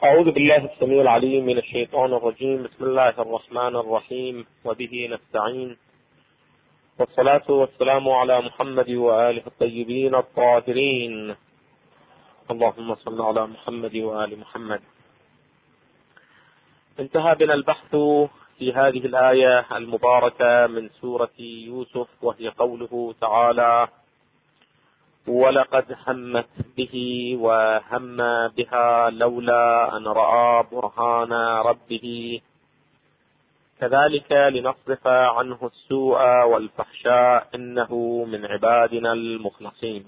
أعوذ بالله السميع العليم من الشيطان الرجيم. بسم الله الرحمن الرحيم، وبه نستعين، والصلاة والسلام على محمد وآله الطيبين الطاهرين. اللهم صل على محمد وآل محمد. انتهى بنا البحث في هذه الآية المباركة من سورة يوسف، وهي قوله تعالى: ولقد همت به وهم بها لولا أن رأى برهان ربه كذلك لنصرف عنه السوء والفحشاء إنه من عبادنا المخلصين.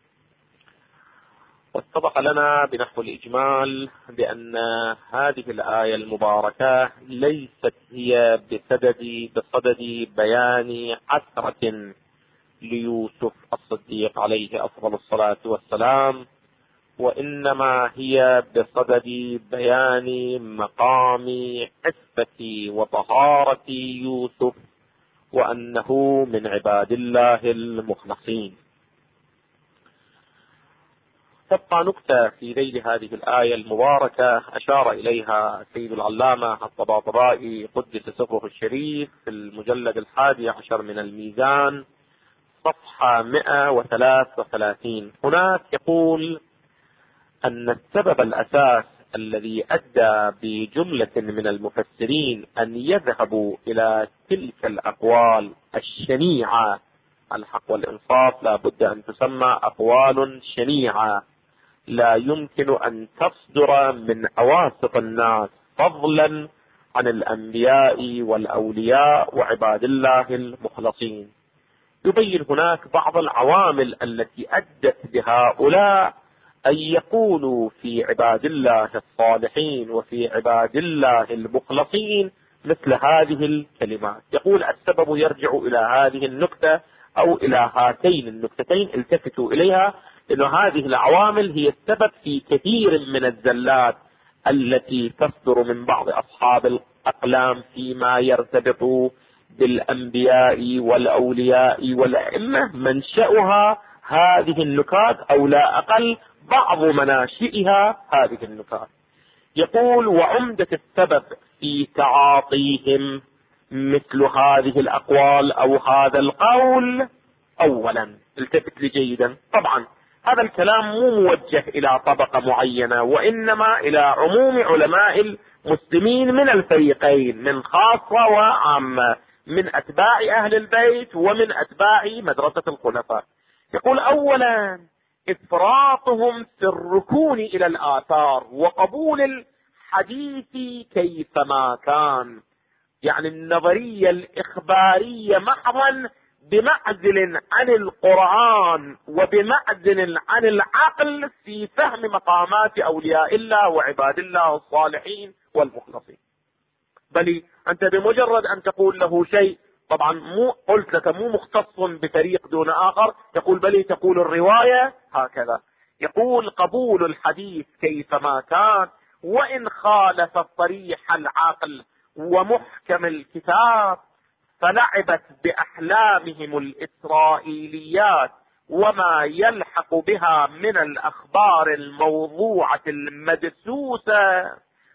واتضح لنا بنحو الإجمال بأن هذه الآية المباركة ليست هي بصدد بيان عثرة ليوسف الصديق عليه أفضل الصلاة والسلام، وإنما هي بصدد بيان مقام عفة وطهارة يوسف، وأنه من عباد الله المخلصين. تبقى نكتة في ذيل هذه الآية المباركة أشار إليها سيد العلامة الطباطبائي قدس سره الشريف في المجلد 11 من الميزان، صفحة 133. هناك يقول أن السبب الأساس الذي أدى بجملة من المفسرين أن يذهبوا إلى تلك الأقوال الشنيعة، الحق والإنصاف لا بد أن تسمى أقوال شنيعة لا يمكن أن تصدر من أواسط الناس، فضلا عن الأنبياء والأولياء وعباد الله المخلصين. يبين هناك بعض العوامل التي أدت بهؤلاء أن يقولوا في عباد الله الصالحين وفي عباد الله المخلصين مثل هذه الكلمات. يقول السبب يرجع إلى هذه النكتة أو إلى هاتين النكتتين، التفتوا إليها، لأن هذه العوامل هي السبب في كثير من الزلات التي تصدر من بعض أصحاب الأقلام فيما يرتبط بالأنبياء والأولياء والأئمة. منشأها هذه النكات، أو لا أقل بعض مناشئها هذه النكات. يقول: وعمدة السبب في تعاطيهم مثل هذه الأقوال أو هذا القول، أولا التفت لي جيدا، طبعا هذا الكلام مو موجه إلى طبقة معينة، وإنما إلى عموم علماء المسلمين من الفريقين، من خاصة وعامة، من أتباع أهل البيت ومن أتباع مدرسة الخلفاء. يقول: أولا إفراطهم في الركون إلى الآثار وقبول الحديث كيفما كان، يعني النظرية الإخبارية محضا بمعزل عن القرآن وبمعزل عن العقل في فهم مقامات أولياء الله وعباد الله الصالحين والمخلصين. بل أنت بمجرد أن تقول له شيء، طبعا مو قلت لك مو مختص بفريق دون آخر، يقول بل تقول الرواية هكذا. يقول: قبول الحديث كيفما كان وإن خالف صريح العقل ومحكم الكتاب، فلعبت بأحلامهم الإسرائيليات وما يلحق بها من الأخبار الموضوعة المدسوسة،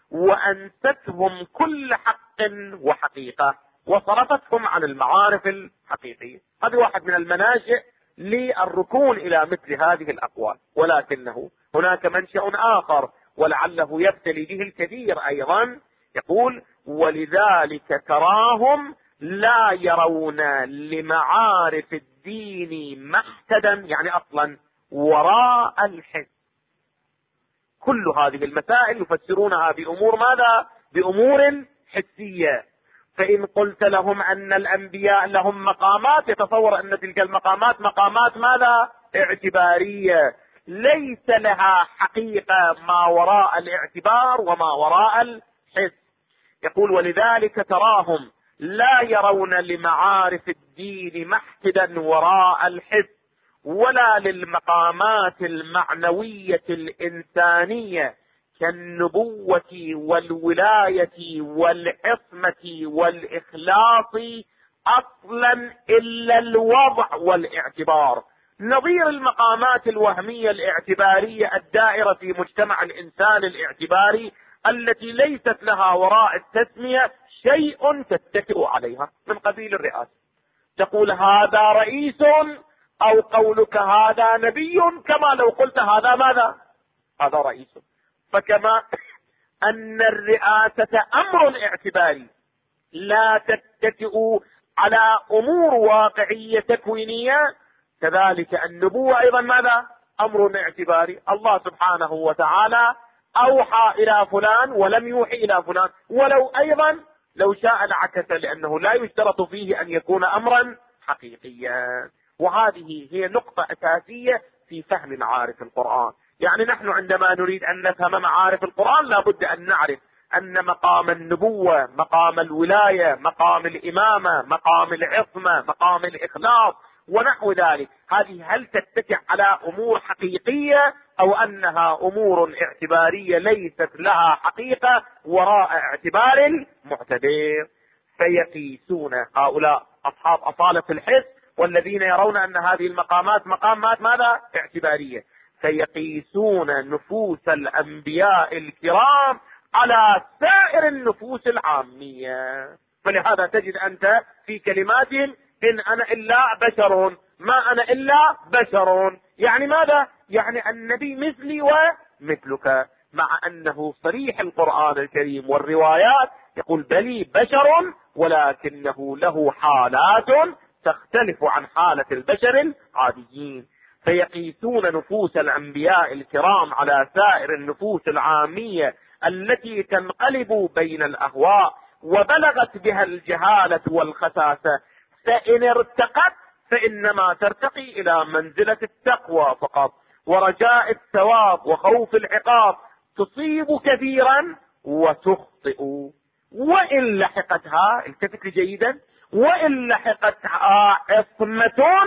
وأنستهم كل حق وحقيقة، وصرفتهم عن المعارف الحقيقية. هذا واحد من المناشئ للركون إلى مثل هذه الأقوال. ولكنه هناك منشأ آخر ولعله يبتلي به الكثير أيضا. يقول: ولذلك تراهم لا يرون لمعارف الدين محتدا، يعني أصلا وراء الحس. كل هذه المسائل يفسرونها بأمور ماذا؟ بأمور حسية. فإن قلت لهم أن الأنبياء لهم مقامات، يتصور أن تلك المقامات مقامات ماذا؟ اعتبارية، ليس لها حقيقة ما وراء الاعتبار وما وراء الحس. يقول: ولذلك تراهم لا يرون لمعارف الدين محتدا وراء الحس، ولا للمقامات المعنوية الإنسانية كالنبوة والولاية والعصمة والإخلاص أصلا إلا الوضع والاعتبار، نظير المقامات الوهمية الاعتبارية الدائرة في مجتمع الإنسان الاعتباري التي ليست لها وراء التسمية شيء تتكئ عليها من قبيل الرئاسة. تقول هذا رئيس، أو قولك هذا نبي، كما لو قلت هذا ماذا؟ هذا رئيس. فكما أن الرئاسة أمر اعتباري لا تتكئ على أمور واقعية تكوينية، كذلك النبوة أيضا ماذا؟ أمر اعتباري. الله سبحانه وتعالى أوحى إلى فلان ولم يوحي إلى فلان، ولو أيضا لو شاء لعكس، لأنه لا يشترط فيه أن يكون أمرا حقيقيا. وهذه هي نقطة أساسية في فهم معارف القرآن. يعني نحن عندما نريد أن نفهم معارف القرآن لابد أن نعرف أن مقام النبوة، مقام الولاية، مقام الإمامة، مقام العصمة، مقام الإخلاص ونحو ذلك، هذه هل تتكئ على أمور حقيقية أو أنها أمور اعتبارية ليست لها حقيقة وراء اعتبار المعتبر. فيقيسون هؤلاء أصحاب أصالة الحس والذين يرون أن هذه المقامات مقامات ماذا؟ اعتبارية. فيقيسون نفوس الأنبياء الكرام على سائر النفوس العامية. فلهذا تجد أنت في كلماتهم إن أنا إلا بشر، ما أنا إلا بشر، يعني ماذا؟ يعني النبي مثلي ومثلك، مع أنه صريح القرآن الكريم والروايات يقول بلي بشر ولكنه له حالات تختلف عن حالة البشر العاديين. فيقيسون نفوس الأنبياء الكرام على سائر النفوس العامية التي تنقلب بين الأهواء وبلغت بها الجهالة والخساسة، فإن ارتقت فإنما ترتقي إلى منزلة التقوى فقط ورجاء الثواب وخوف العقاب، تصيب كثيرا وتخطئ. وإن لحقتها، التفت جيدا، وإن لحقتها عصمة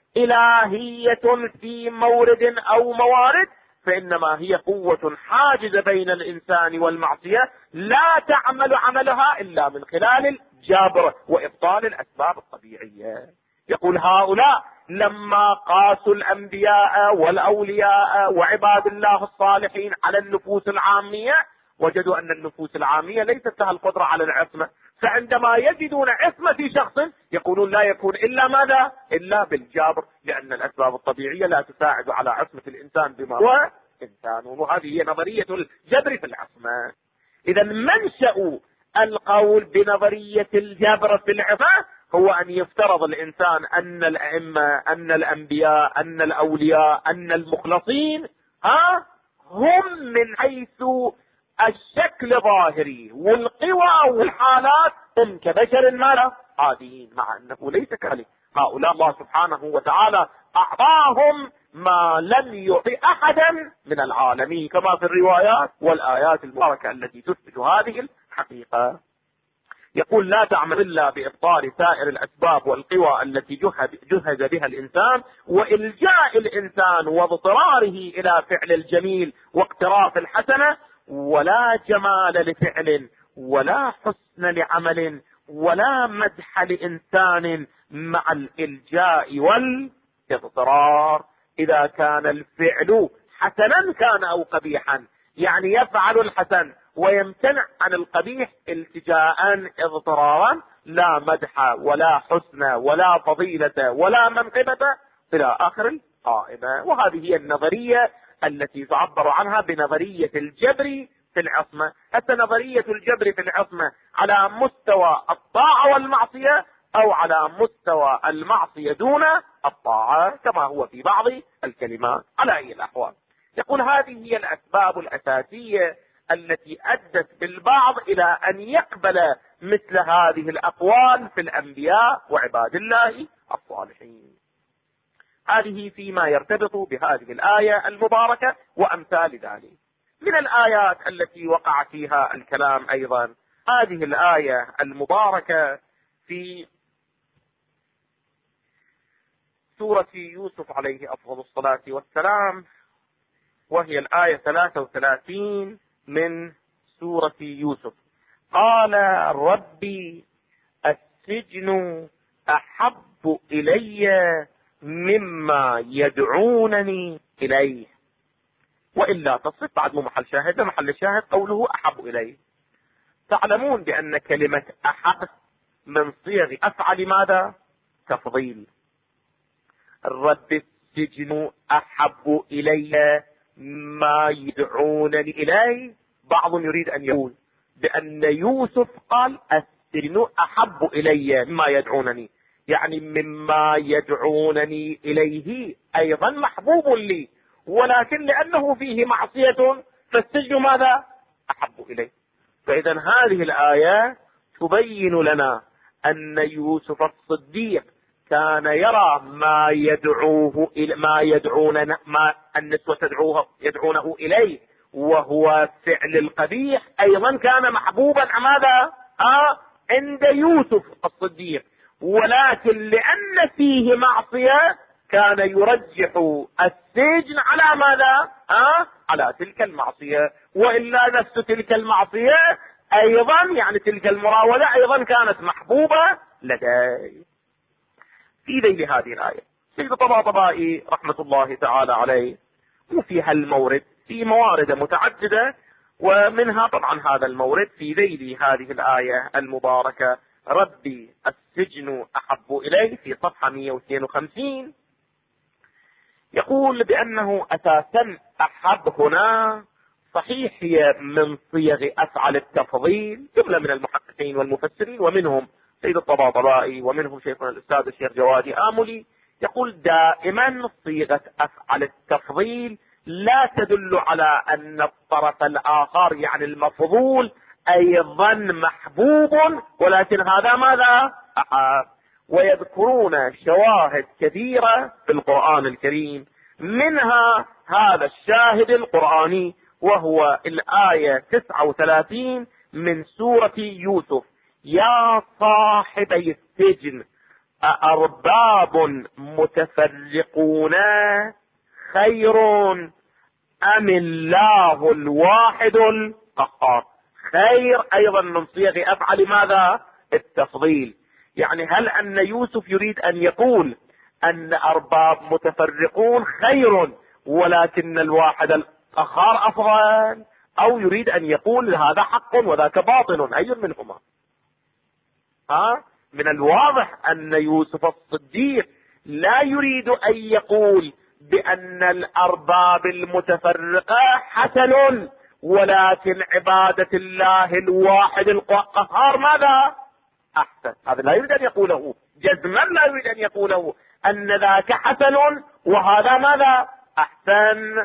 إلهية في مورد أو موارد فإنما هي قوة حاجزة بين الإنسان والمعصية لا تعمل عملها إلا من خلال الجبر وإبطال الأسباب الطبيعية. يقول هؤلاء لما قاسوا الأنبياء والأولياء وعباد الله الصالحين على النفوس العامية وجدوا أن النفوس العامية ليست لها القدرة على العصمة، فعندما يجدون عصمة في شخص يقولون لا يكون إلا ماذا؟ إلا بالجبر، لأن الأسباب الطبيعية لا تساعد على عصمة الإنسان بما هو إنسان. وهذه هي نظرية الجبر في العصمة. إذا منشأ القول بنظرية الجبر في العصمة هو أن يفترض الإنسان أن الأئمة، أن الأنبياء، أن الأولياء، أن المخلصين هم من حيث الشكل ظاهري والقوى والحالات هم كبشر ماذا؟ عاديين، مع أنه ليس كذلك. هؤلاء الله سبحانه وتعالى أعطاهم ما لم يعطي أحدا من العالمين كما في الروايات والآيات المباركة التي تثبت هذه الحقيقة. يقول لا تعمل إلا بإبطال سائر الأسباب والقوى التي جهز بها الإنسان وإلجاء الإنسان واضطراره إلى فعل الجميل واقتراف الحسنة، ولا جمال لفعل ولا حسن لعمل ولا مدح لإنسان مع الإلجاء والاضطرار. إذا كان الفعل حسنا كان أو قبيحا، يعني يفعل الحسن ويمتنع عن القبيح التجاء اضطرارا، لا مدح ولا حسن ولا فضيلة ولا منقبة إلى آخر القائمة. وهذه هي النظرية التي تعبر عنها بنظرية الجبر في العصمة. حتى نظرية الجبر في العصمة على مستوى الطاعة والمعصية أو على مستوى المعصية دون الطاعة كما هو في بعض الكلمات. على أي الأحوال يقول هذه هي الأسباب الأساسية التي أدت بالبعض إلى أن يقبل مثل هذه الأقوال في الأنبياء وعباد الله الصالحين. هذه فيما يرتبط بهذه الآية المباركة وأمثال ذلك. من الآيات التي وقع فيها الكلام أيضا هذه الآية المباركة في سورة يوسف عليه أفضل الصلاة والسلام، وهي الآية 33 من سورة يوسف. قال ربي السجن أحب إلي مما يدعونني إليه. وإلا تصف بعد مو محل شاهد. محل الشاهد قوله أحب إليه. تعلمون بأن كلمة أحب من صيغ أفعل ماذا؟ تفضيل. رب السجن أحب إلي ما يدعونني إليه. بعضهم يريد أن يقول بأن يوسف قال السجن أحب إلي مما يدعونني، يعني مما يدعونني إليه أيضا محبوب لي، ولكن لأنه فيه معصية فالسجن ماذا؟ أحب إليه. فإذا هذه الآية تبين لنا أن يوسف الصديق كان يرى ما يدعونه ما النسوة يدعونه إليه وهو فعل القبيح، أيضا كان محبوبا ماذا؟ عند يوسف الصديق، ولكن لأن فيه معصية كان يرجح السجن على ماذا؟ على تلك المعصية، وإلا نفس تلك المعصية أيضا يعني تلك المراودة أيضا كانت محبوبة لديه. في ذيل هذه الآية سيد الطباطبائي رحمة الله تعالى عليه وفي هالمورد في موارد متعددة، ومنها طبعا هذا المورد في ذيل هذه الآية المباركة ربي السجن أحب إليه في صفحة 152 يقول بأنه أساسا أحب هنا صحيح هي من صيغ أفعل التفضيل. جملة من المحققين والمفسرين ومنهم سيد الطباطبائي ومنهم شيخنا الأستاذ الشيخ جوادي آملي يقول دائما صيغة أفعل التفضيل لا تدل على أن الطرف الآخر يعني المفضول أيضا محبوب، ولكن هذا ماذا؟ أحب. ويذكرون شواهد كثيرة في القرآن الكريم، منها هذا الشاهد القرآني وهو الآية 39 من سورة يوسف: يا صاحبي السجن أأرباب متفرقون خير أم الله الواحد القهار. خير أيضا من صيغ أفعل ماذا؟ التفضيل. يعني هل أن يوسف يريد أن يقول أن أرباب متفرقون خير ولكن الواحد القهار أفضل، أو يريد أن يقول هذا حق وذاك باطل؟ أي منهما؟ من الواضح أن يوسف الصديق لا يريد أن يقول بأن الأرباب المتفرقة حسن، ولكن عبادة الله الواحد القهار ماذا؟ أحسن. هذا لا يريد أن يقوله جزما، لا يريد أن يقوله أن ذاك حسن وهذا ماذا؟ أحسن،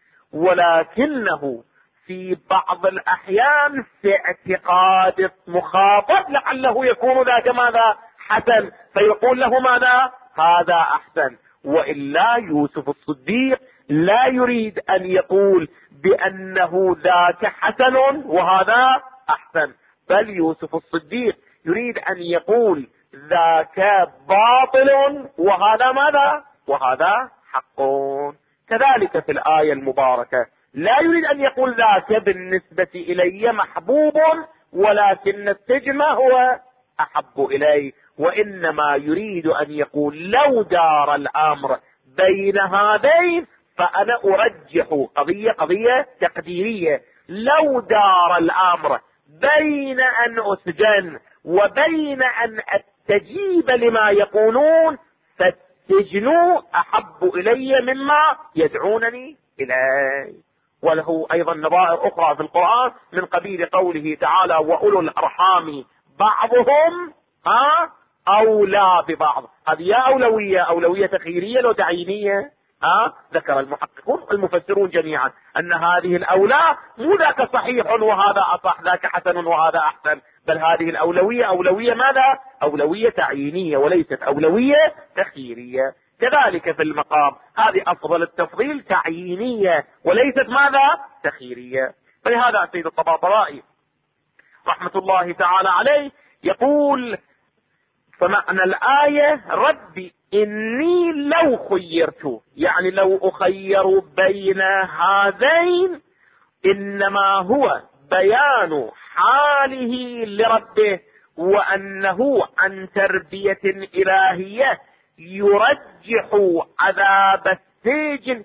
ولكنه في بعض الأحيان في اعتقاد مخاطب لعله يكون ذاك ماذا؟ حسن، فيقول له ماذا؟ هذا أحسن. وإلا يوسف الصديق لا يريد أن يقول بأنه ذاك حسن وهذا أحسن، بل يوسف الصديق يريد أن يقول ذاك باطل وهذا ماذا؟ وهذا حق. كذلك في الآية المباركة لا يريد أن يقول ذاك بالنسبة إلي محبوب ولكن السجن هو أحب إلي، وإنما يريد أن يقول لو دار الأمر بين هذين فأنا أرجح قضية تقديرية، لو دار الأمر بين أن أسجن وبين أن أستجيب لما يقولون فالسجن أحب إلي مما يدعونني إليه. وله أيضا نظائر أخرى في القرآن من قبيل قوله تعالى وأولو الأرحام بعضهم أولى ببعض. هذه يا أولوية تخييرية لو تعيينية. ذكر المحققون المفسرون جميعا أن هذه الأولى مو ذاك صحيح وهذا أصح، ذاك حسن وهذا أحسن، بل هذه الأولوية أولوية ماذا؟ أولوية تعيينية وليست أولوية تخييرية. كذلك في المقام هذه أفضل التفضيل تعيينية وليست ماذا؟ تخييرية. فلهذا السيد الطباطبائي رحمة الله تعالى عليه يقول فمعنى الآية ربي إني لو خيرت، يعني لو أخير بين هذين إنما هو بيان حاله لربه وأنه عن تربية إلهية يرجح عذاب السجن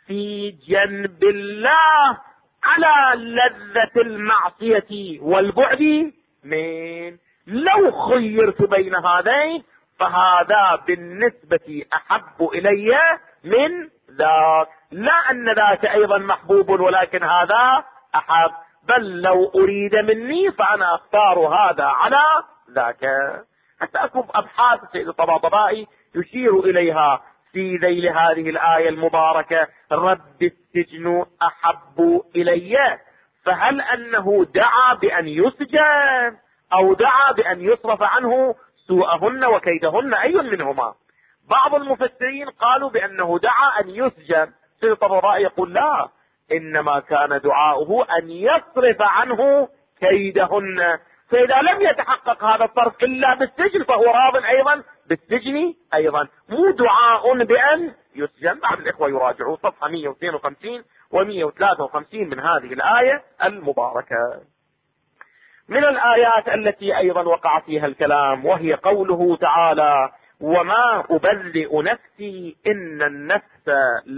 في جنب الله على لذة المعصية والبعد من. لو خيرت بين هذين فهذا بالنسبة أحب إلي من ذاك، لا أن ذاك أيضا محبوب ولكن هذا أحب، بل لو أريد مني فأنا أختار هذا على ذاك. حتى أكون أبحاث السيد الطباطبائي يشير إليها في ذيل هذه الآية المباركة: رب السجن أحب إلي. فهل أنه دعا بأن يسجن أو دعا بأن يصرف عنه سوءهن وكيدهن؟ أي منهما؟ بعض المفسرين قالوا بأنه دعا أن يسجن، سيد الطباطبائي يقول لا، إنما كان دعاؤه أن يصرف عنه كيدهن. فإذا لم يتحقق هذا الصرف إلا بالسجن فهو راض أيضا بالسجن أيضا، مو دعاء بأن يسجن. بعض الإخوة يراجعوا صفحة 152 و153 من هذه الآية المباركة. من الآيات التي أيضا وقع فيها الكلام وهي قوله تعالى: وما أبرئ نفسي إن النفس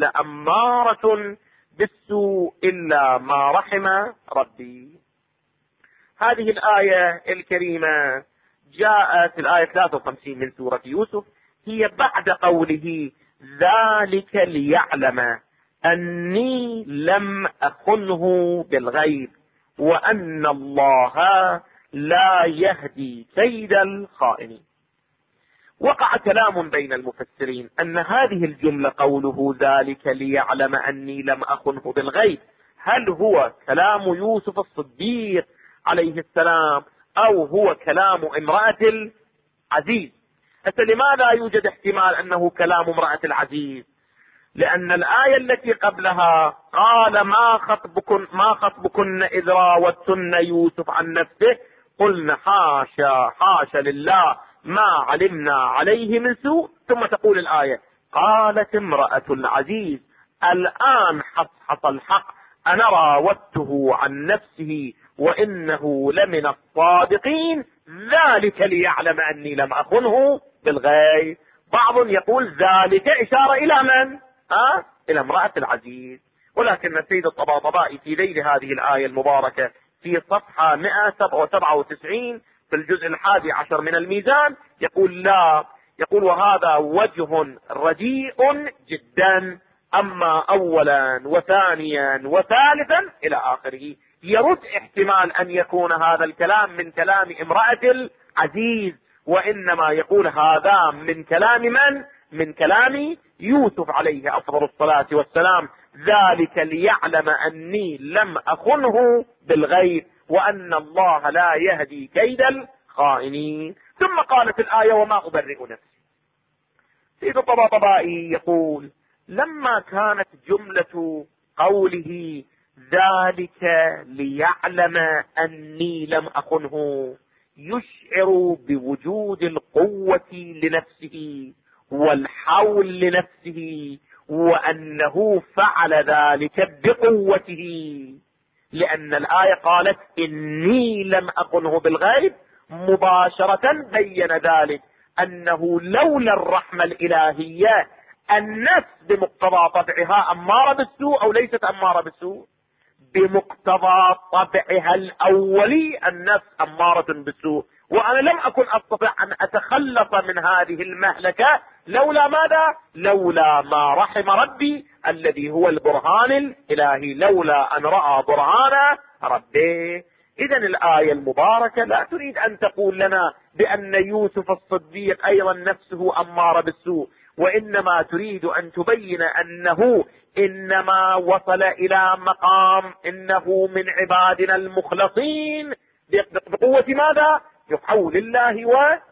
لأمارة بالسوء إلا ما رحم ربي. هذه الآية الكريمة جاءت الآية 53 من سورة يوسف، هي بعد قوله: ذلك ليعلم أني لم أخنه بالغيب وأن الله لا يهدي كيد الخائنين. وقع كلام بين المفسرين أن هذه الجملة قوله ذلك ليعلم أني لم أخنه بالغيب، هل هو كلام يوسف الصديق عليه السلام أو هو كلام امرأة العزيز؟ حتى لماذا يوجد احتمال أنه كلام امرأة العزيز؟ لأن الآية التي قبلها قال: ما خطبكن إذ راوتن يوسف عن نفسه قلنا حاشا لله ما علمنا عليه من سوء. ثم تقول الآية: قالت امرأة العزيز الآن حصحص الحق أنا راودته عن نفسه وإنه لمن الصادقين ذلك ليعلم أني لم أخنه بالغيب. بعض يقول ذلك إشارة إلى من؟ إلى امرأة العزيز، ولكن السيد الطباطبائي في ذيل هذه الآية المباركة في صفحة 197 في الجزء 11 من الميزان يقول لا، يقول: وهذا وجه رديء جدا، أما أولا وثانيا وثالثا إلى آخره، يرد احتمال أن يكون هذا الكلام من كلام امرأة العزيز، وإنما يقول هذا من كلام من؟ من كلام يوسف عليه أفضل الصلاة والسلام: ذلك ليعلم أني لم أخنه بالغيب وأن الله لا يهدي كيد الخائنين. ثم قالت الآية: وما أبرئ نفسي. سيد الطباطبائي يقول: لما كانت جملة قوله ذلك ليعلم أني لم أخنه يشعر بوجود القوة لنفسه والحول لنفسه وأنه فعل ذلك بقوته، لأن الآية قالت إني لم أخنه بالغيب، مباشرة بين ذلك أنه لولا الرحمة الإلهية النفس بمقتضى طبعها أمارة بالسوء أو ليست أمارة بالسوء؟ بمقتضى طبعها الأولي النفس أمارة بالسوء، وأنا لم أكن أستطيع أن أتخلص من هذه المهلكة لولا ماذا؟ لولا ما رحم ربي الذي هو البرهان الإلهي، لولا أن رأى برهان ربي. إذن الآية المباركة لا تريد أن تقول لنا بأن يوسف الصديق أيضا نفسه أمارة بالسوء، وإنما تريد أن تبين أنه إنما وصل إلى مقام إنه من عبادنا المخلصين بقوة ماذا؟ بحول الله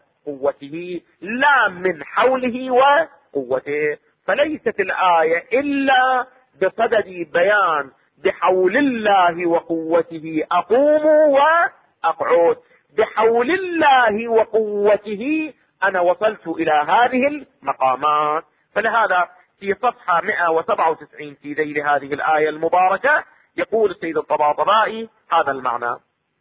وقوته، لا من حوله وقوته. فليست الآية إلا بصدد بيان بحول الله وقوته أقوم وأقعد، بحول الله وقوته أنا وصلت إلى هذه المقامات. فلهذا في صفحة 197 في ذيل هذه الآية المباركة يقول السيد الطباطبائي هذا المعنى: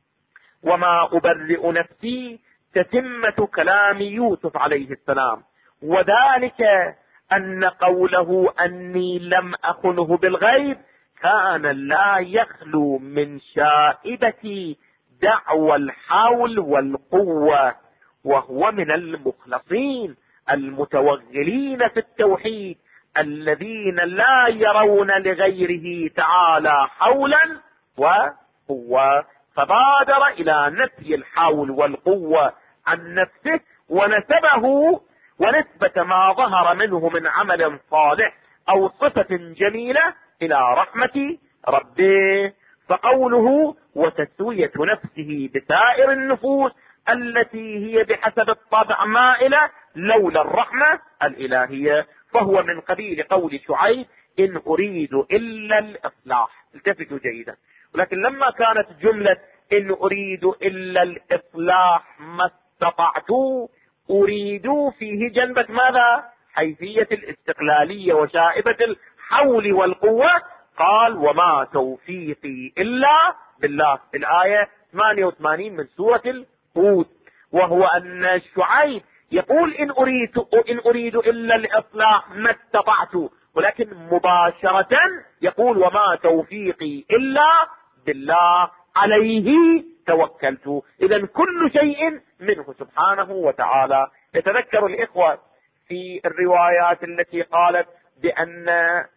وما أبرئ نفسي تتمة كلام يوسف عليه السلام، وذلك أن قوله أني لم أخنه بالغيب كان لا يخلو من شائبة دعوى الحول والقوة، وهو من المخلصين المتوغلين في التوحيد الذين لا يرون لغيره تعالى حولا وقوة، فبادر إلى نفي الحول والقوة عن نفسه ونسبه ونسبة ما ظهر منه من عمل صالح أو صفة جميلة إلى رحمة ربه. فقوله وتسوية نفسه بسائر النفوس التي هي بحسب الطبع مائلة لولا الرحمة الإلهية، فهو من قبيل قول شعيب إن أريد إلا الإصلاح. التفتوا جيدا. ولكن لما كانت جملة إن أريد إلا الإصلاح ما استطعت، أريد فيه جنبة ماذا؟ حيثية الاستقلالية وشائبة الحول والقوة. قال وما توفيقي إلا بالله، الآية 88 من سورة الهود. وهو أن شعيب يقول إن أريد إلا الإصلاح ما استطعت، ولكن مباشرة يقول وما توفيقي إلا بالله عليه توكلت. إذن كل شيء منه سبحانه وتعالى. يتذكر الإخوة في الروايات التي قالت بأن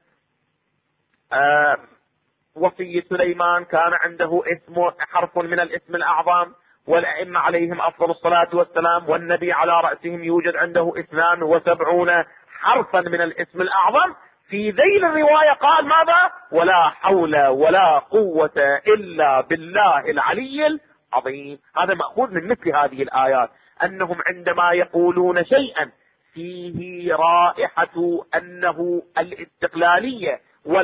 وصي سليمان كان عنده اسم حرف من الاسم الأعظم، والأئمة عليهم أفضل الصلاة والسلام والنبي على رأسهم يوجد عنده 72 حرفا من الاسم الأعظم. في ذيل الرواية قال ماذا؟ ولا حول ولا قوة إلا بالله العلي العظيم. هذا مأخوذ من مثل هذه الآيات، أنهم عندما يقولون شيئا فيه رائحة أنه الاستقلالية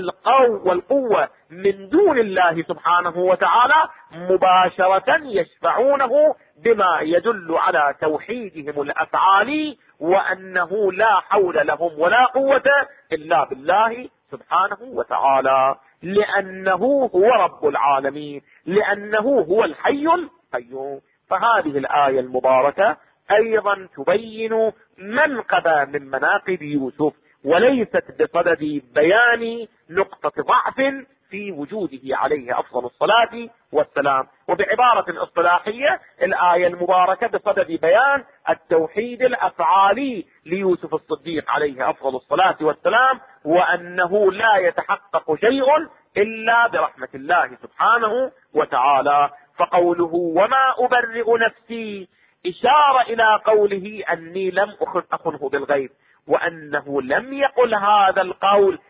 والقوة من دون الله سبحانه وتعالى، مباشرة يشفعونه بما يدل على توحيدهم الأفعالي، وأنه لا حول لهم ولا قوة إلا بالله سبحانه وتعالى، لأنه هو رب العالمين، لأنه هو الحي القيوم. فهذه الآية المباركة أيضا تبين منقبة من مناقب يوسف، وليست بصدد بيان نقطة ضعف في وجوده عليه أفضل الصلاة والسلام. وبعبارة اصطلاحية الآية المباركة بصدد بيان التوحيد الأفعالي ليوسف الصديق عليه أفضل الصلاة والسلام، وأنه لا يتحقق شيء إلا برحمة الله سبحانه وتعالى. فقوله وما أبرئ نفسي إشارة إلى قوله أني لم أخنه بالغيب، وأنه لم يقل هذا القول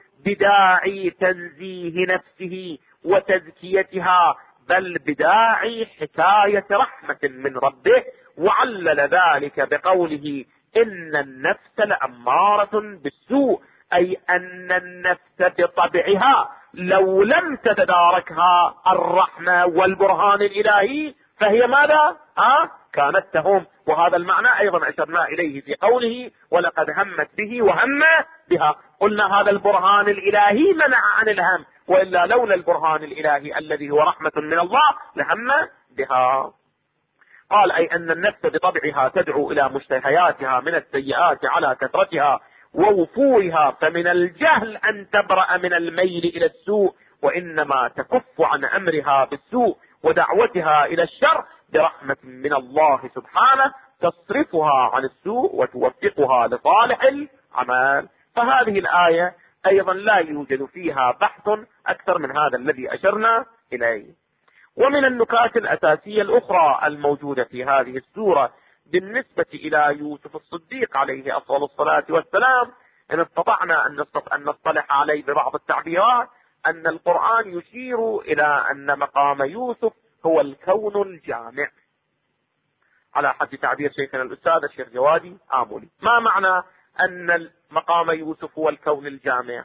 بداعي تنزيه نفسه وتزكيتها، بل بداعي حكاية رحمة من ربه. وعلل ذلك بقوله إن النفس لأمارة بالسوء، أي أن النفس بطبعها لو لم تتداركها الرحمة والبرهان الإلهي فهي ماذا؟ كانت تهم. وهذا المعنى أيضا أشرنا إليه في قوله ولقد همت به وهم بها. قلنا هذا البرهان الإلهي منع عن الهم، وإلا لولا البرهان الإلهي الذي هو رحمة من الله لهم بها. قال أي أن النفس بطبعها تدعو إلى مشتهياتها من السيئات على كثرتها ووفورها، فمن الجهل أن تبرأ من الميل إلى السوء، وإنما تكف عن أمرها بالسوء ودعوتها إلى الشر برحمة من الله سبحانه تصرفها عن السوء وتوفقها لصالح العمل. فهذه الآية أيضا لا يوجد فيها بحث أكثر من هذا الذي أشرنا إليه. ومن النكات الأساسية الأخرى الموجودة في هذه السورة بالنسبة إلى يوسف الصديق عليه أفضل الصلاة والسلام، إن استطعنا أن نصطلح عليه ببعض التعبيرات، أن القرآن يشير إلى أن مقام يوسف هو الكون الجامع، على حد تعبير شيخنا الأستاذ الشيخ جوادي آمولي. ما معنى أن مقام يوسف هو الكون الجامع؟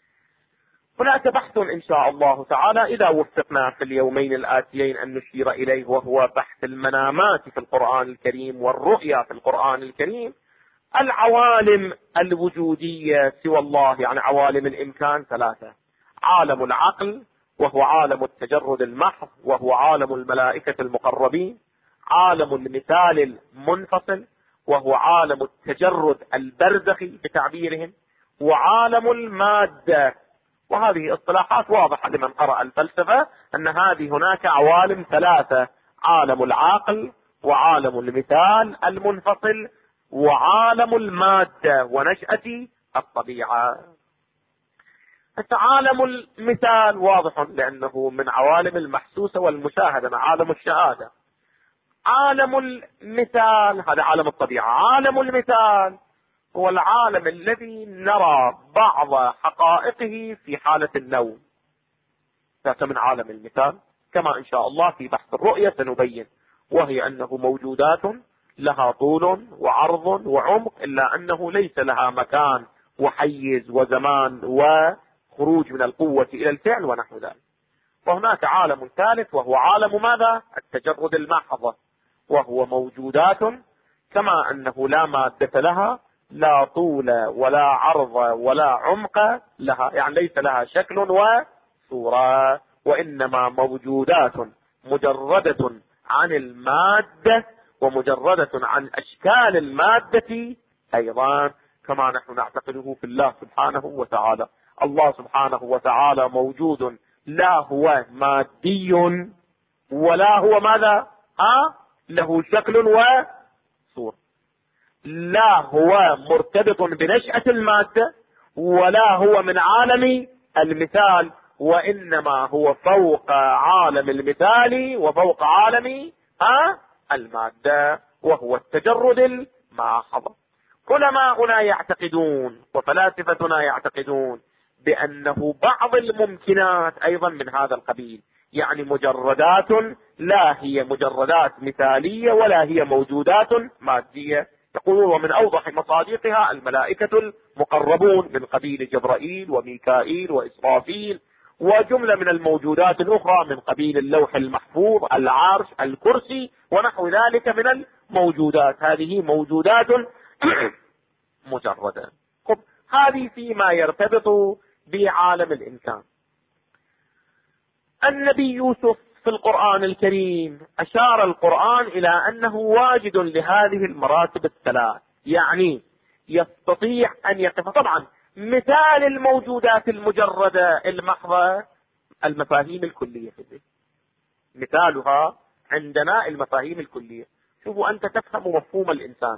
هناك بحث إن شاء الله تعالى إذا وفقنا في اليومين الآتيين أن نشير إليه، وهو بحث المنامات في القرآن الكريم والرؤيا في القرآن الكريم. العوالم الوجودية سوى الله، يعني عوالم الإمكان 3: عالم العقل وهو عالم التجرد المحض وهو عالم الملائكة المقربين، عالم المثال المنفصل وهو عالم التجرد البرزخي بتعبيرهم، وعالم المادة. وهذه اصطلاحات واضحة لمن قرأ الفلسفة أن هذه هناك عوالم ثلاثة: عالم العقل، وعالم المثال المنفصل، وعالم المادة ونشأة الطبيعة. عالم المثال واضح لأنه من عوالم المحسوسة والمشاهدة، عالم الشهادة. عالم المثال هذا عالم الطبيعة. عالم المثال هو العالم الذي نرى بعض حقائقه في حالة النوم، ذات من عالم المثال، كما إن شاء الله في بحث الرؤية سنبين، وهي أنه موجودات لها طول وعرض وعمق، إلا أنه ليس لها مكان وحيز وزمان وخروج من القوة إلى الفعل ونحو ذلك. وهناك عالم ثالث وهو عالم ماذا؟ التجرد المحض، وهو موجودات كما أنه لا مادة لها، لا طول ولا عرض ولا عمق لها، يعني ليس لها شكل وصورة، وإنما موجودات مجردة عن المادة ومجردة عن أشكال المادة أيضا، كما نحن نعتقده في الله سبحانه وتعالى. الله سبحانه وتعالى موجود، لا هو مادي ولا هو ماذا؟ له شكل وصورة، لا هو مرتبط بنشأة المادة ولا هو من عالم المثال، وإنما هو فوق عالم المثال وفوق عالم المادة، وهو التجرد الماحض. علماؤنا يعتقدون وفلاسفتنا يعتقدون بأنه بعض الممكنات أيضا من هذا القبيل، يعني مجردات لا هي مجردات مثالية ولا هي موجودات مادية. يقولون ومن أوضح مصادقها الملائكة المقربون من قبيل جبرائيل وميكائيل وإسرافيل، وجملة من الموجودات الأخرى من قبيل اللوح المحفوظ، العرش، الكرسي ونحو ذلك من الموجودات. هذه موجودات مجردة. هذه فيما يرتبط بعالم الإنسان. النبي يوسف في القرآن الكريم أشار القرآن إلى أنه واجد لهذه المراتب الثلاث، يعني يستطيع أن يقف. طبعا مثال الموجودات المجردة المحضة المفاهيم الكلية في الذهن، مثالها عندنا المفاهيم الكلية. شوفوا أنت تفهم مفهوم الإنسان،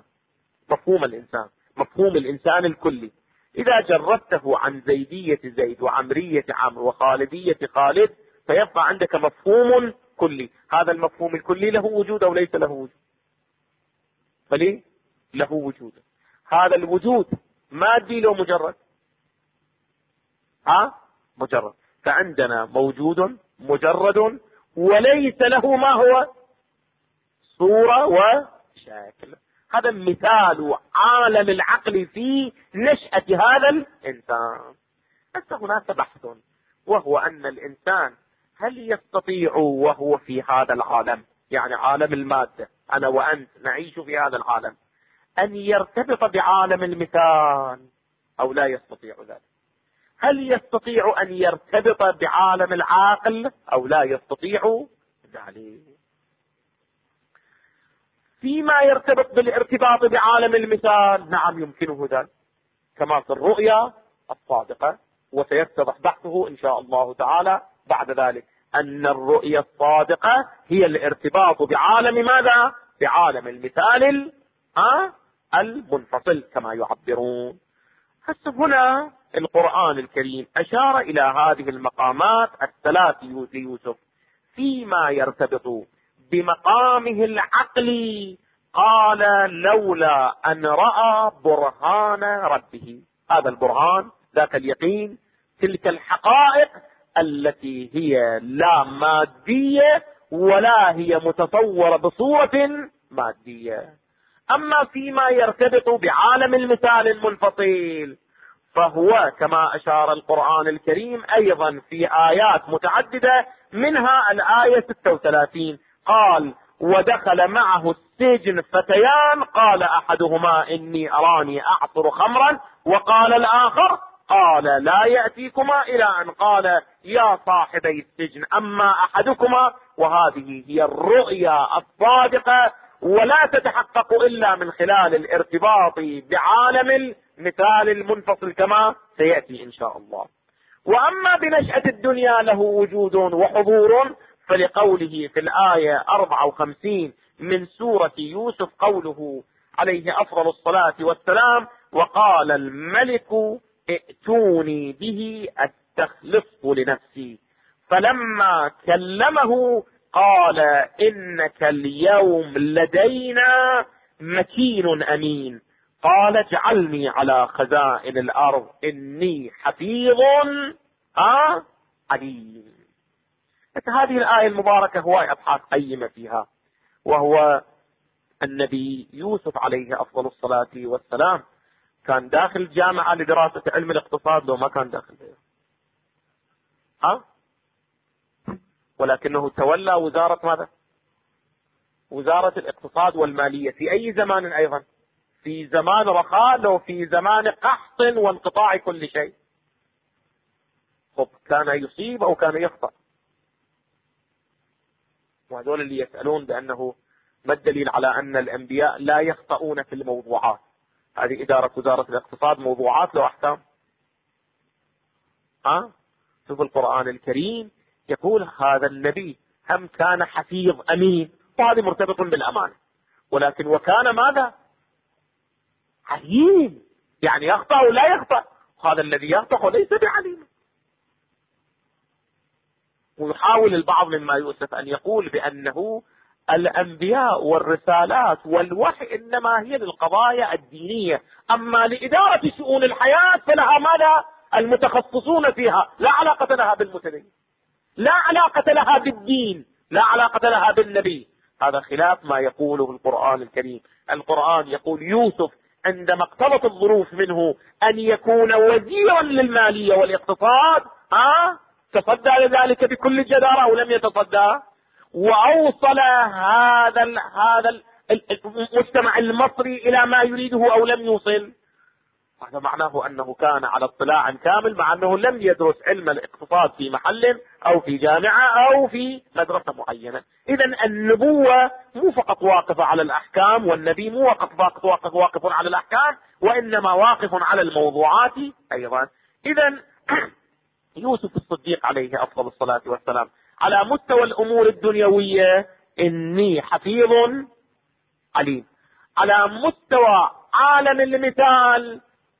مفهوم الإنسان الكلي، إذا جردته عن زيدية زيد وعمرية عمرو وخالدية خالد فيبقى عندك مفهوم كلي. هذا المفهوم الكلي له وجود أو ليس له وجود؟ فليه له وجود. هذا الوجود مادي لو مجرد؟ مجرد. فعندنا موجود مجرد وليس له ما هو صورة وشكل. هذا مثال عالم العقل في نشأة هذا الإنسان. بس هناك بحث، وهو أن الإنسان هل يستطيع وهو في هذا العالم، يعني عالم المادة، أنا وأنت نعيش في هذا العالم، أن يرتبط بعالم المثال أو لا يستطيع ذلك؟ هل يستطيع أن يرتبط بعالم العقل أو لا يستطيع ذلك؟ فيما يرتبط بالارتباط بعالم المثال نعم يمكنه ذلك، كما في الرؤيا الصادقة، وسيتضح بحثه إن شاء الله تعالى بعد ذلك، أن الرؤيا الصادقة هي الارتباط بعالم ماذا؟ بعالم المثال المنفصل كما يعبرون. هنا القرآن الكريم أشار إلى هذه المقامات الثلاث يوسف فيما يرتبط بمقامه العقلي. قال لولا أن رأى برهان ربه، هذا البرهان ذاك اليقين، تلك الحقائق التي هي لا مادية ولا هي متصورة بصورة مادية. أما فيما يرتبط بعالم المثال المنفصل فهو كما أشار القرآن الكريم أيضا في آيات متعددة، منها الآية 36 قال ودخل معه السجن فتيان قال أحدهما إني أراني أعصر خمرا وقال الآخر قال لا يأتيكما، إلى أن قال يا صاحبي السجن أما أحدكما. وهذه هي الرؤيا الصادقة، ولا تتحقق إلا من خلال الارتباط بعالم مثال المنفصل كما سيأتي إن شاء الله. وأما بنشأة الدنيا له وجود وحضور فلقوله في الآية 54 من سورة يوسف قوله عليه أفضل الصلاة والسلام: وقال الملك ائتوني به استخلصه لنفسي، فلما كلمه قال إنك اليوم لدينا مكين أمين، قال اجعلني على خزائن الأرض إني حفيظ عليم. هذه الآية المباركة هواي أبحاث قيمة فيها، وهو النبي يوسف عليه أفضل الصلاة والسلام كان داخل جامعة لدراسة علم الاقتصاد لو ما كان داخل ولكنه تولى وزارة ماذا؟ وزارة الاقتصاد والمالية في أي زمان أيضا؟ في زمان رخاء لو في زمان قحط وانقطاع كل شيء. كان يصيب أو كان يخطأ؟ وهذول اللي يسألون بأنه ما الدليل على أن الأنبياء لا يخطئون في الموضوعات؟ هذه إدارة وزارة الاقتصاد موضوعات له أحكام. شوف القرآن الكريم يقول هذا النبي هم كان حفيظ أمين، وهذا مرتبط بالأمانة، ولكن وكان ماذا؟ عليم، يعني يخطأ ولا يخطأ. هذا الذي يخطأ وليس بعليم. ويحاول البعض مما يؤسف أن يقول بأنه الأنبياء والرسالات والوحي إنما هي للقضايا الدينية، أما لإدارة شؤون الحياة فلها ماذا؟ المتخصصون فيها، لا علاقة لها بالمتدين، لا علاقة لها بالدين، لا علاقة لها بالنبي. هذا خلاف ما يقوله القرآن الكريم. القرآن يقول يوسف عندما اقتضت الظروف منه أن يكون وزيرا للمالية والاقتصاد تصدى لذلك بكل جدارة أو لم يتصدى؟ وأوصل هذا المجتمع المصري إلى ما يريده أو لم يوصل؟ هذا معناه أنه كان على اطلاع كامل، مع أنه لم يدرس علم الاقتصاد في محل أو في جامعة أو في مدرسة معينة. إذن النبوة مو فقط واقفة على الأحكام، والنبي مو فقط واقف على الأحكام، وإنما واقف على الموضوعات أيضا. إذن يوسف الصديق عليه أفضل الصلاة والسلام على مستوى الأمور الدنيوية إني حفيظ عليم، على مستوى عالم المثال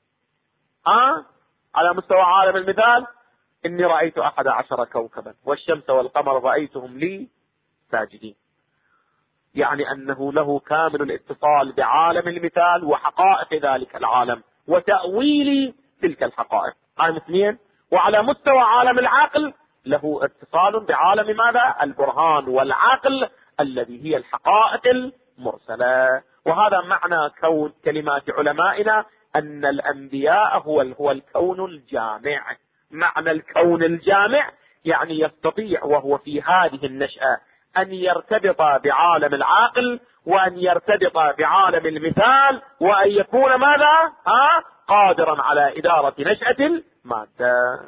على مستوى عالم المثال إني رأيت 11 كوكبا والشمس والقمر رأيتهم لي ساجدين، يعني أنه له كامل الاتصال بعالم المثال وحقائق ذلك العالم وتأويل تلك الحقائق. هاي اثنين. وعلى مستوى عالم العقل له اتصال بعالم ماذا؟ البرهان والعقل الذي هي الحقائق المرسلة. وهذا معنى كون كلمات علمائنا أن الأنبياء هو الكون الجامع. معنى الكون الجامع يعني يستطيع وهو في هذه النشأة أن يرتبط بعالم العقل وأن يرتبط بعالم المثال وأن يكون ماذا؟ قادرا على إدارة نشأة المادة.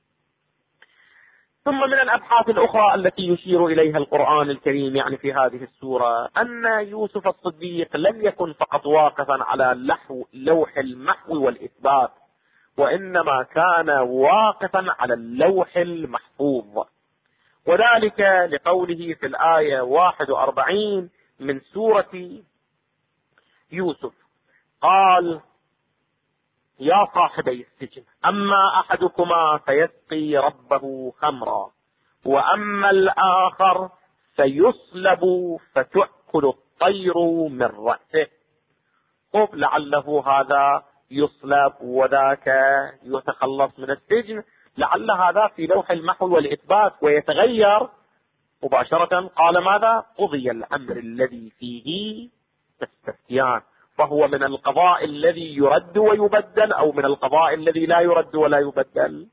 ثم من الأبحاث الأخرى التي يشير إليها القرآن الكريم يعني في هذه السورة أن يوسف الصديق لم يكن فقط واقفا على لوح المحو والإثبات، وإنما كان واقفا على اللوح المحفوظ، وذلك لقوله في الآية 41 من سورة يوسف قال يا صاحبي السجن أما أحدكما فيسقي ربه خمرا وأما الآخر فيصلب فتأكل الطير من رأسه. لعله هذا يصلب وذاك يتخلص من السجن، لعل هذا في لوح المحو والإثبات ويتغير مباشرة. قال ماذا؟ قضي الأمر الذي فيه تستفتيان، فهو من القضاء الذي يرد ويبدل أو من القضاء الذي لا يرد ولا يبدل.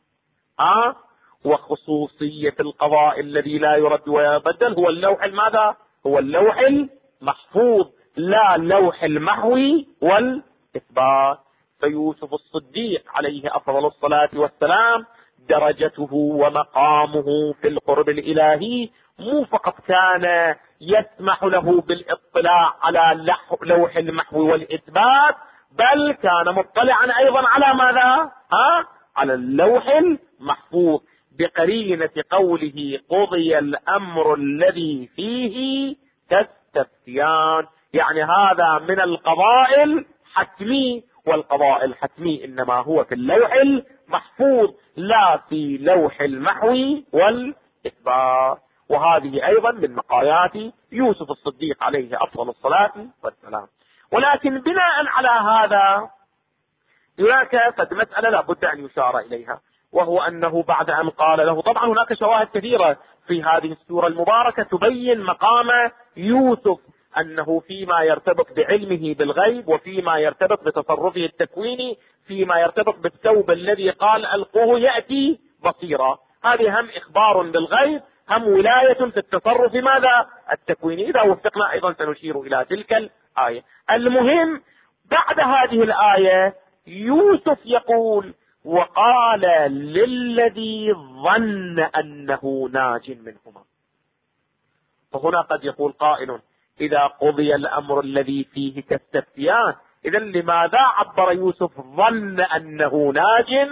وخصوصية القضاء الذي لا يرد ويبدل هو اللوح ماذا؟ هو اللوح المحفوظ، لا لوح المحو والإثبات. فيوسف الصديق عليه أفضل الصلاة والسلام درجته ومقامه في القرب الإلهي مو فقط كان يسمح له بالاطلاع على لوح المحو والإثبات، بل كان مطلعا أيضا على ماذا؟ على اللوح المحفوظ، بقرينة قوله قضي الأمر الذي فيه تستفتيان، يعني هذا من القضاء الحتمي، والقضاء الحتمي إنما هو في اللوح المحفوظ لا في لوح المحو والإثبات. وهذه أيضا من مقايات يوسف الصديق عليه أفضل الصلاة والسلام. ولكن بناء على هذا هناك قد مسألة لا بد أن يشار إليها، وهو أنه بعد أن قال له، طبعا هناك شواهد كثيرة في هذه السورة المباركة تبين مقام يوسف، أنه فيما يرتبط بعلمه بالغيب، وفيما يرتبط بتصرفه التكويني، فيما يرتبط بالثوب الذي قال ألقوه يأتي بصيرا، هذه هم إخبار بالغيب، هم ولاية في التصرف ماذا؟ التكويني. إذا وفقنا أيضا سنشير إلى تلك الآية. المهم بعد هذه الآية يوسف يقول وقال للذي ظن أنه ناج منهما. فهنا قد يقول قائل إذا قضي الأمر الذي فيه تستفتيان، إذا لماذا عبر يوسف ظن أنه ناج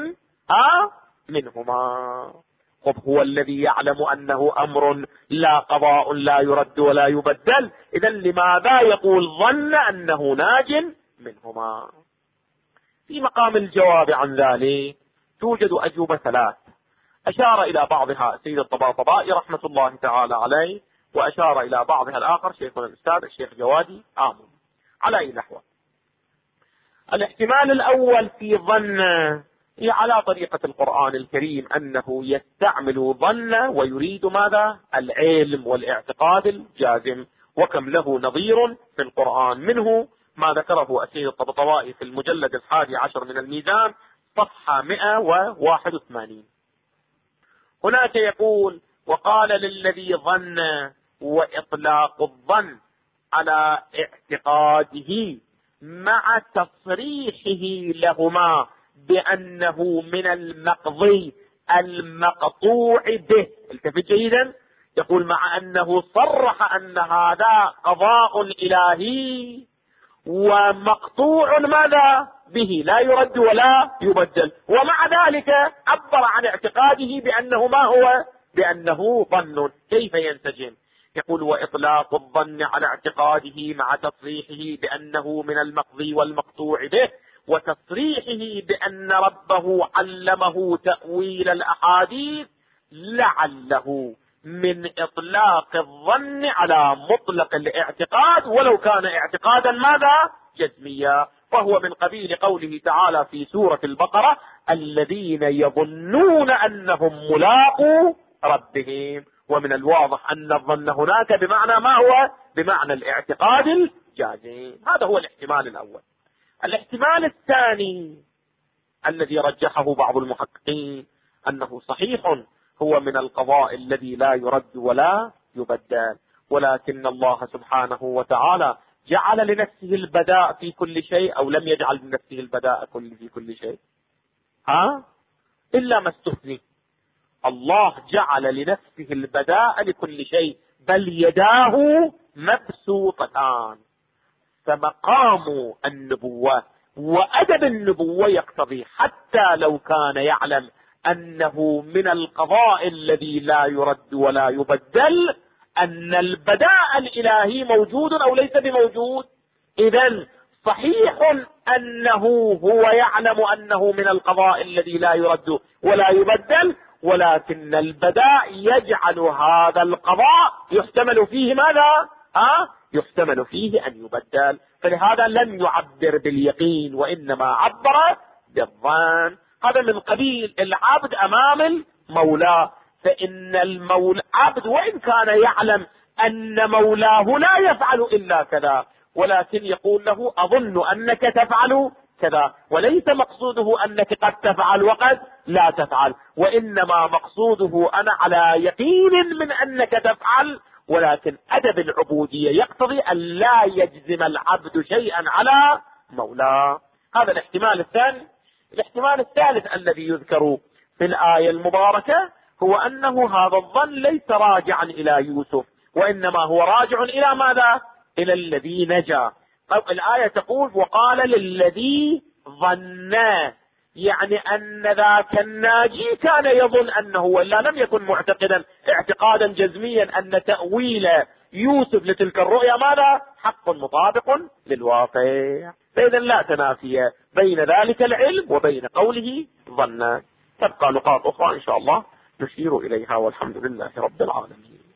منهما؟ طب هو الذي يعلم أنه أمر لا قضاء لا يرد ولا يبدل، إذا لماذا يقول ظن أنه ناج منهما؟ في مقام الجواب عن ذلك توجد أجوبة ثلاث، أشار إلى بعضها سيد الطباطبائي رحمة الله تعالى عليه، وأشار إلى بعضها الآخر شيخنا الأستاذ الشيخ جوادي آمن على أي نحو. الاحتمال الأول في ظن هي على طريقة القرآن الكريم، أنه يستعمل ظن ويريد ماذا؟ العلم والاعتقاد الجازم، وكم له نظير في القرآن، منه ما ذكره السيد الطبطبائي في المجلد 11 من الميزان صفحة 181. هناك يقول وقال للذي ظن، وإطلاق الظن على اعتقاده مع تصريحه لهما بأنه من المقضي المقطوع به. التفت جيدا، يقول مع أنه صرح أن هذا قضاء إلهي ومقطوع ماذا به لا يرد ولا يبدل، ومع ذلك عبر عن اعتقاده بأنه ما هو؟ بأنه ظن. كيف ينسجم؟ يقول وإطلاق الظن على اعتقاده مع تصريحه بأنه من المقضي والمقطوع به، وتصريحه بأن ربه علمه تأويل الأحاديث، لعله من إطلاق الظن على مطلق الاعتقاد، ولو كان اعتقادا ماذا؟ جزميا. فهو من قبيل قوله تعالى في سورة البقرة الذين يظنون أنهم ملاقو ربهم، ومن الواضح أن الظن هناك بمعنى ما هو؟ بمعنى الاعتقاد الجازم. هذا هو الاحتمال الأول. الاحتمال الثاني الذي رجحه بعض المحققين أنه صحيح، هو من القضاء الذي لا يرد ولا يبدل، ولكن الله سبحانه وتعالى جعل لنفسه البداء في كل شيء، أو لم يجعل لنفسه البداء في كل شيء إلا ما استثني. الله جعل لنفسه البداء لكل شيء، بل يداه مبسوطتان. فمقام النبوة وأدب النبوة يقتضي حتى لو كان يعلم أنه من القضاء الذي لا يرد ولا يبدل أن البداء الإلهي موجود أو ليس بموجود. إذن صحيح أنه هو يعلم أنه من القضاء الذي لا يرد ولا يبدل، ولكن البداء يجعل هذا القضاء يحتمل فيه ماذا؟ يحتمل فيه أن يبدل. فلهذا لم يعبر باليقين، وإنما عبر بالظن. هذا من قبيل العبد أمام المولى، فإن المولى عبد وإن كان يعلم أن مولاه لا يفعل إلا كذا، ولكن يقول له أظن أنك تفعل كذا، وليس مقصوده أنك قد تفعل وقد لا تفعل، وإنما مقصوده أنا على يقين من أنك تفعل، ولكن أدب العبودية يقتضي أن لا يجزم العبد شيئا على مولاه. هذا الاحتمال الثاني. الاحتمال الثالث الذي يذكر في الآية المباركة هو أنه هذا الظن ليس راجعا إلى يوسف، وإنما هو راجع إلى ماذا؟ إلى الذي نجا. الآية تقول وقال للذي ظنا، يعني أن ذاك الناجي كان يظن أنه، ولا لم يكن معتقدا اعتقادا جزميا أن تأويل يوسف لتلك الرؤيا ماذا؟ حق مطابق للواقع. فإذا لا تنافي بين ذلك العلم وبين قوله ظنا. تبقى نقاط أخرى إن شاء الله نشير إليها، والحمد لله رب العالمين.